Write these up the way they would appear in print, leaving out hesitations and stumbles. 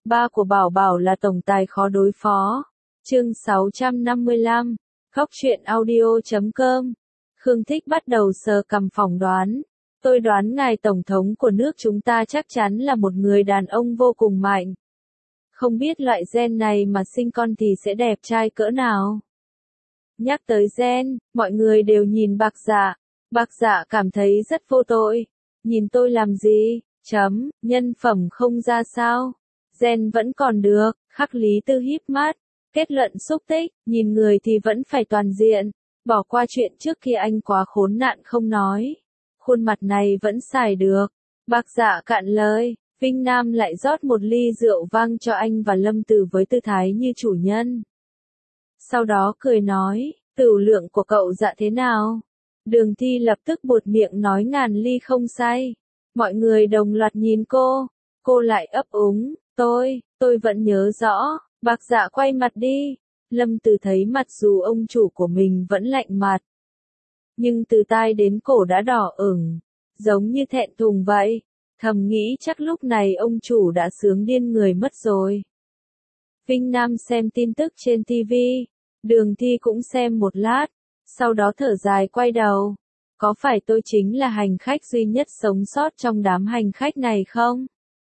Ba của Bảo Bảo là tổng tài khó đối phó. Chương 655. Góc truyện audio.com. Khương Thích bắt đầu sờ cằm phỏng đoán. Tôi đoán ngài tổng thống của nước chúng ta chắc chắn là một người đàn ông vô cùng mạnh. Không biết loại gen này mà sinh con thì sẽ đẹp trai cỡ nào. Nhắc tới gen, mọi người đều nhìn Bạc Dạ. Bạc Dạ cảm thấy rất vô tội. Nhìn tôi làm gì? Nhân phẩm không ra sao? Gen vẫn còn được. Khắc Lý Tư híp mắt. Kết luận xúc tích, nhìn người thì vẫn phải toàn diện. Bỏ qua chuyện trước kia anh quá khốn nạn không nói. Khuôn mặt này vẫn xài được. Bạc Dạ cạn lời. Vinh Nam lại rót một ly rượu vang cho anh và Lâm Từ với tư thái như chủ nhân. Sau đó cười nói, tửu lượng của cậu Dạ thế nào? Đường Thi lập tức buột miệng nói ngàn ly không say. Mọi người đồng loạt nhìn cô lại ấp úng, tôi vẫn nhớ rõ. Bạc Dạ quay mặt đi. Lâm Từ thấy mặt dù ông chủ của mình vẫn lạnh mặt, nhưng từ tai đến cổ đã đỏ ửng, giống như thẹn thùng vậy. Thầm nghĩ chắc lúc này ông chủ đã sướng điên người mất rồi. Vinh Nam xem tin tức trên TV. Đường Thi cũng xem một lát. Sau đó thở dài quay đầu. Có phải tôi chính là hành khách duy nhất sống sót trong đám hành khách này không?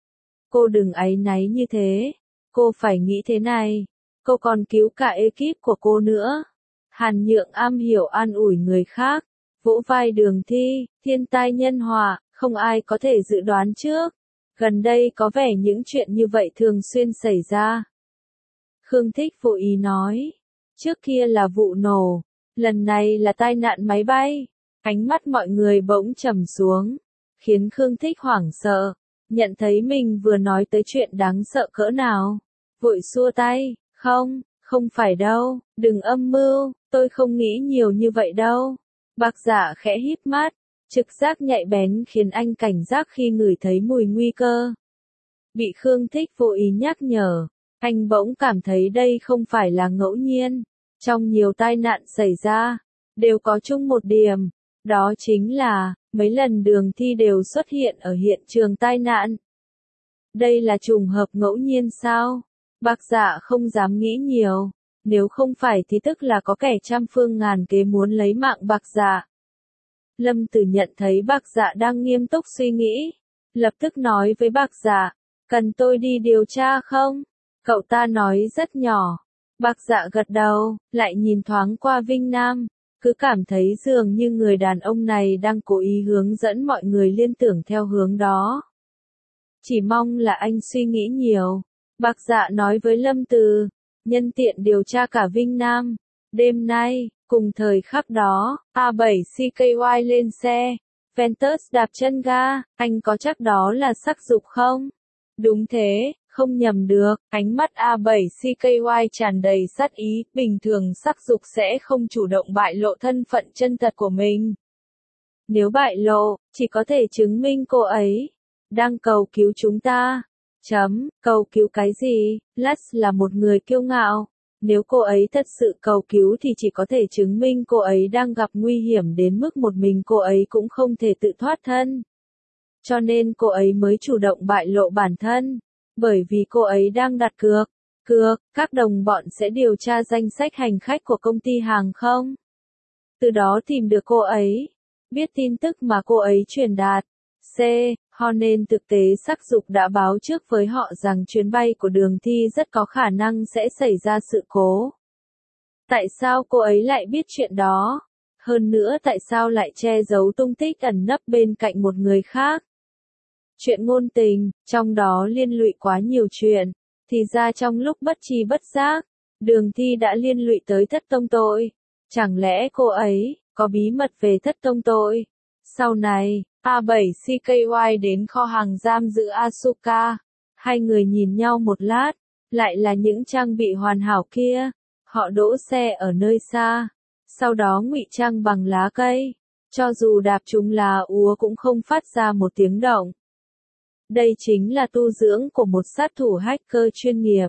Cô đừng áy náy như thế. Cô phải nghĩ thế này. Cô còn cứu cả ekip của cô nữa. Hàn Nhượng am hiểu an ủi người khác. Vỗ vai Đường Thi, thiên tai nhân họa, không ai có thể dự đoán trước. Gần đây có vẻ những chuyện như vậy thường xuyên xảy ra. Khương Thích vô ý nói. Trước kia là vụ nổ. Lần này là tai nạn máy bay. Ánh mắt mọi người bỗng trầm xuống. Khiến Khương Thích hoảng sợ. Nhận thấy mình vừa nói tới chuyện đáng sợ cỡ nào. Vội xua tay. Không phải đâu. Đừng âm mưu. Tôi không nghĩ nhiều như vậy đâu. Bạc Dạ khẽ híp mắt. Trực giác nhạy bén khiến anh cảnh giác khi ngửi thấy mùi nguy cơ. Bị Khương Thích vô ý nhắc nhở. Anh bỗng cảm thấy đây không phải là ngẫu nhiên. Trong nhiều tai nạn xảy ra, đều có chung một điểm. Đó chính là, mấy lần Đường Thi đều xuất hiện ở hiện trường tai nạn. Đây là trùng hợp ngẫu nhiên sao? Bạc Dạ không dám nghĩ nhiều. Nếu không phải thì tức là có kẻ trăm phương ngàn kế muốn lấy mạng Bạc Dạ. Lâm Tử nhận thấy Bạc Dạ đang nghiêm túc suy nghĩ. Lập tức nói với Bạc Dạ, cần tôi đi điều tra không? Cậu ta nói rất nhỏ. Bạc Dạ gật đầu, lại nhìn thoáng qua Vinh Nam. Cứ cảm thấy dường như người đàn ông này đang cố ý hướng dẫn mọi người liên tưởng theo hướng đó. Chỉ mong là anh suy nghĩ nhiều. Bạc Dạ nói với Lâm Từ, nhân tiện điều tra cả Vinh Nam. Đêm nay, cùng thời khắc đó, A7 CKY lên xe. Ventus đạp chân ga, anh có chắc đó là sắc dục không? Đúng thế, không nhầm được, ánh mắt A7 CKY tràn đầy sát ý, bình thường sắc dục sẽ không chủ động bại lộ thân phận chân thật của mình. Nếu bại lộ, chỉ có thể chứng minh cô ấy đang cầu cứu chúng ta. Cầu cứu cái gì? Lux là một người kiêu ngạo. Nếu cô ấy thật sự cầu cứu thì chỉ có thể chứng minh cô ấy đang gặp nguy hiểm đến mức một mình cô ấy cũng không thể tự thoát thân. Cho nên cô ấy mới chủ động bại lộ bản thân. Bởi vì cô ấy đang đặt cược, các đồng bọn sẽ điều tra danh sách hành khách của công ty hàng không. Từ đó tìm được cô ấy, biết tin tức mà cô ấy truyền đạt. Ho nên thực tế sắc dục đã báo trước với họ rằng chuyến bay của Đường Thi rất có khả năng sẽ xảy ra sự cố. Tại sao cô ấy lại biết chuyện đó? Hơn nữa tại sao lại che giấu tung tích ẩn nấp bên cạnh một người khác? Chuyện ngôn tình, trong đó liên lụy quá nhiều chuyện. Thì ra trong lúc bất tri bất giác, Đường Thi đã liên lụy tới Thất Tông Tội. Chẳng lẽ cô ấy có bí mật về Thất Tông Tội? Sau này, A7 CKY đến kho hàng giam giữ Asuka. Hai người nhìn nhau một lát, lại là những trang bị hoàn hảo kia. Họ đỗ xe ở nơi xa, sau đó ngụy trang bằng lá cây. Cho dù đạp trúng lá úa cũng không phát ra một tiếng động. Đây chính là tu dưỡng của một sát thủ hacker chuyên nghiệp.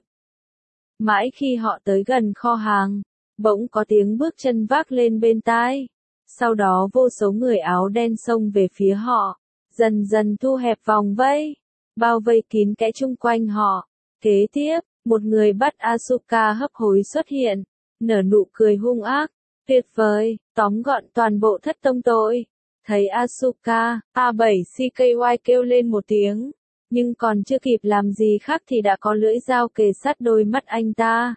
Mãi khi họ tới gần kho hàng, bỗng có tiếng bước chân vác lên bên tai. Sau đó vô số người áo đen xông về phía họ, dần dần thu hẹp vòng vây, bao vây kín kẽ chung quanh họ. Kế tiếp, một người bắt Asuka hấp hối xuất hiện, nở nụ cười hung ác. Tuyệt vời, tóm gọn toàn bộ thất tông tội. Thấy Asuka, A7CKY kêu lên một tiếng, nhưng còn chưa kịp làm gì khác thì đã có lưỡi dao kề sát đôi mắt anh ta.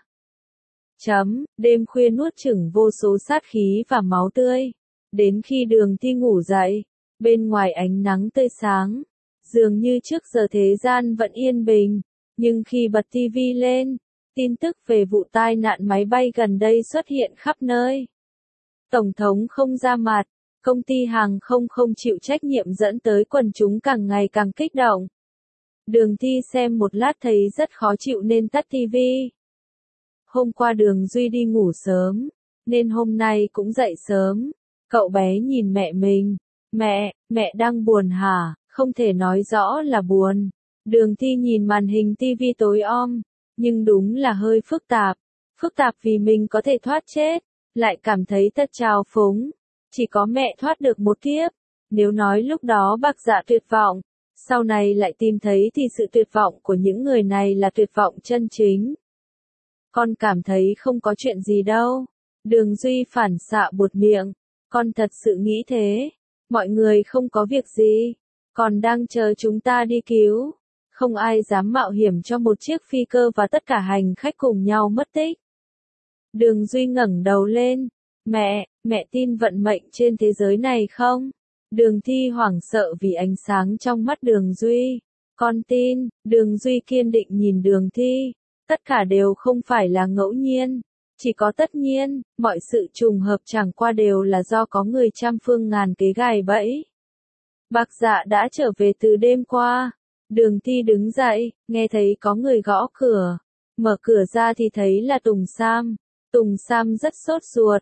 Đêm khuya nuốt chửng vô số sát khí và máu tươi. Đến khi Đường Thi ngủ dậy, bên ngoài ánh nắng tươi sáng, dường như trước giờ thế gian vẫn yên bình, nhưng khi bật tivi lên, tin tức về vụ tai nạn máy bay gần đây xuất hiện khắp nơi. Tổng thống không ra mặt, công ty hàng không không chịu trách nhiệm dẫn tới quần chúng càng ngày càng kích động. Đường Thi xem một lát thấy rất khó chịu nên tắt tivi. Hôm qua Đường Duy đi ngủ sớm, nên hôm nay cũng dậy sớm. Cậu bé nhìn mẹ mình. Mẹ đang buồn hả? Không thể nói rõ là buồn. Đường Thi nhìn màn hình tivi tối om, nhưng đúng là hơi phức tạp. Phức tạp vì mình có thể thoát chết, lại cảm thấy thật trào phúng. Chỉ có mẹ thoát được một kiếp. Nếu nói lúc đó Bạc Dạ tuyệt vọng, sau này lại tìm thấy thì sự tuyệt vọng của những người này là tuyệt vọng chân chính. Con cảm thấy không có chuyện gì đâu. Đường Duy phản xạ buột miệng. Con thật sự nghĩ thế. Mọi người không có việc gì. Còn đang chờ chúng ta đi cứu. Không ai dám mạo hiểm cho một chiếc phi cơ và tất cả hành khách cùng nhau mất tích. Đường Duy ngẩng đầu lên. Mẹ tin vận mệnh trên thế giới này không? Đường Thi hoảng sợ vì ánh sáng trong mắt Đường Duy. Con tin. Đường Duy kiên định nhìn Đường Thi. Tất cả đều không phải là ngẫu nhiên. Chỉ có tất nhiên, mọi sự trùng hợp chẳng qua đều là do có người trăm phương ngàn kế gài bẫy. Bạc Dạ đã trở về từ đêm qua. Đường Thi đứng dậy, nghe thấy có người gõ cửa. Mở cửa ra thì thấy là Tùng Sam. Tùng Sam rất sốt ruột.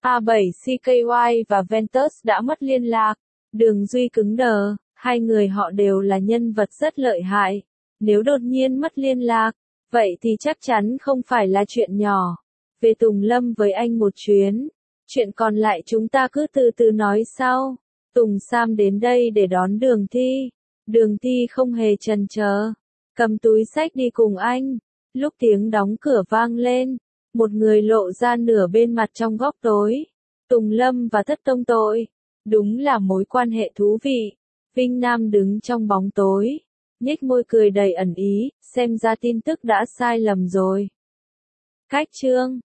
A7CKY và Ventus đã mất liên lạc. Đường Duy cứng đờ, hai người họ đều là nhân vật rất lợi hại. Nếu đột nhiên mất liên lạc, vậy thì chắc chắn không phải là chuyện nhỏ. Về Tùng Lâm với anh một chuyến. Chuyện còn lại chúng ta cứ từ từ nói sau. Tùng Sam đến đây để đón Đường Thi. Đường Thi không hề chần chờ. Cầm túi xách đi cùng anh. Lúc tiếng đóng cửa vang lên, một người lộ ra nửa bên mặt trong góc tối. Tùng Lâm và Thất Tông Tội. Đúng là mối quan hệ thú vị. Vinh Nam đứng trong bóng tối, nhếch môi cười đầy ẩn ý, xem ra tin tức đã sai lầm rồi. Cách chương